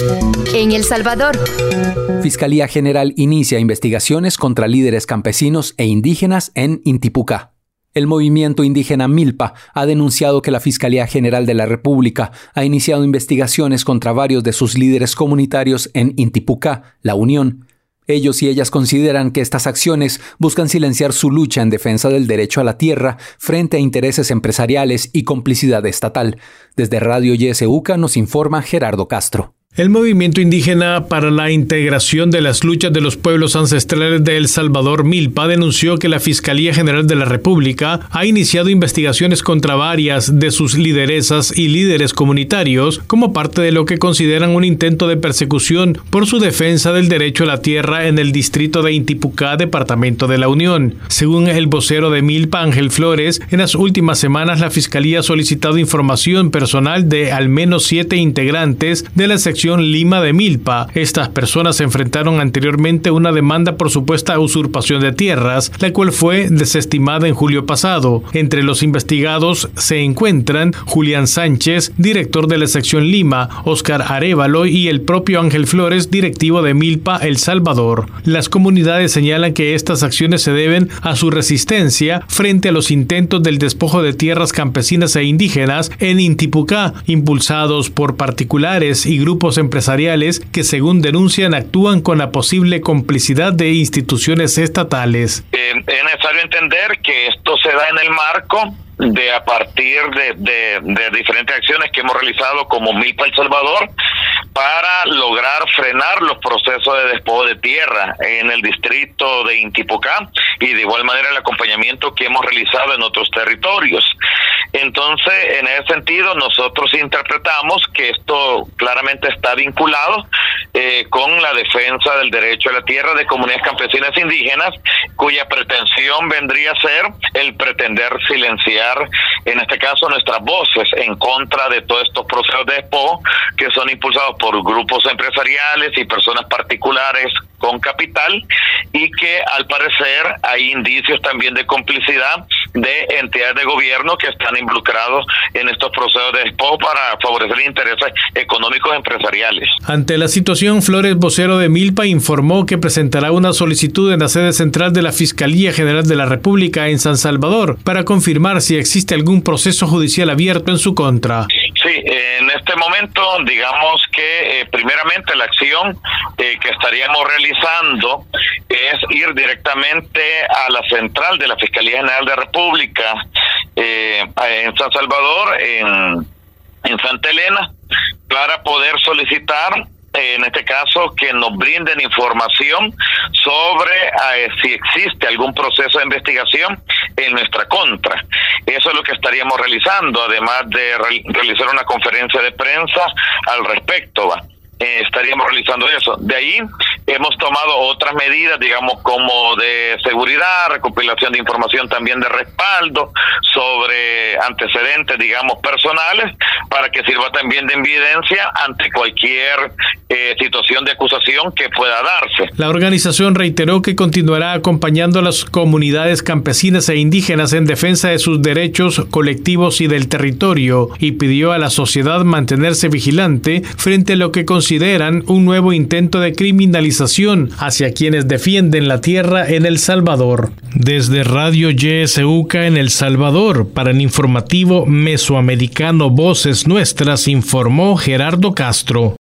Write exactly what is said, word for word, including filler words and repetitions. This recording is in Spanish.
En El Salvador, Fiscalía General inicia investigaciones contra líderes campesinos e indígenas en Intipucá. El movimiento indígena Milpa ha denunciado que la Fiscalía General de la República ha iniciado investigaciones contra varios de sus líderes comunitarios en Intipucá, La Unión. Ellos y ellas consideran que estas acciones buscan silenciar su lucha en defensa del derecho a la tierra frente a intereses empresariales y complicidad estatal. Desde Radio Y S U C A nos informa Gerardo Castro. El movimiento indígena para la integración de las luchas de los pueblos ancestrales de El Salvador, Milpa, denunció que la Fiscalía General de la República ha iniciado investigaciones contra varias de sus lideresas y líderes comunitarios como parte de lo que consideran un intento de persecución por su defensa del derecho a la tierra en el distrito de Intipucá, departamento de La Unión. Según el vocero de Milpa, Ángel Flores, en las últimas semanas la Fiscalía ha solicitado información personal de al menos siete integrantes de la sección Lima de Milpa. Estas personas enfrentaron anteriormente una demanda por supuesta usurpación de tierras, la cual fue desestimada en julio pasado. Entre los investigados se encuentran Julián Sánchez, director de la sección Lima, Óscar Arévalo y el propio Ángel Flores, directivo de Milpa El Salvador. Las comunidades señalan que estas acciones se deben a su resistencia frente a los intentos del despojo de tierras campesinas e indígenas en Intipucá, impulsados por particulares y grupos empresariales que, según denuncian, actúan con la posible complicidad de instituciones estatales. Eh, es necesario entender que esto se da en el marco de a partir de, de, de diferentes acciones que hemos realizado como Milpa El Salvador para lograr frenar los procesos de despojo de tierra en el distrito de Intipucá y de igual manera el acompañamiento que hemos realizado en otros territorios. Entonces, en ese sentido, nosotros interpretamos que esto claramente está vinculado eh, con la defensa del derecho a la tierra de comunidades campesinas indígenas, cuya pretensión vendría a ser el pretender silenciar, en este caso, nuestras voces en contra de todos estos procesos de despojo que son impulsados por grupos empresariales y personas particulares con capital y que al parecer hay indicios también de complicidad de entidades de gobierno que están involucrados en estos procesos de despojo para favorecer intereses económicos empresariales. Ante la situación, Flores, vocero de Milpa, informó que presentará una solicitud en la sede central de la Fiscalía General de la República en San Salvador para confirmar si existe algún proceso judicial abierto en su contra. Sí, en este momento, digamos que eh, primeramente la acción eh, que estaríamos realizando es ir directamente a la central de la Fiscalía General de la República eh, en San Salvador, en, en Santa Elena, para poder solicitar, en este caso, que nos brinden información sobre eh, si existe algún proceso de investigación en nuestra contra. Eso es lo que estaríamos realizando, además de re- realizar una conferencia de prensa al respecto, ¿va? Eh, estaríamos realizando eso. De ahí hemos tomado otras medidas, digamos, como de seguridad, recopilación de información también de respaldo sobre antecedentes, digamos, personales, para que sirva también de evidencia ante cualquier eh, situación de acusación que pueda darse. La organización reiteró que continuará acompañando a las comunidades campesinas e indígenas en defensa de sus derechos colectivos y del territorio, y pidió a la sociedad mantenerse vigilante frente a lo que consideran un nuevo intento de criminalización hacia quienes defienden la tierra en El Salvador. Desde Radio Y S U C A en El Salvador, para el informativo mesoamericano Voces Nuestras, informó Gerardo Castro.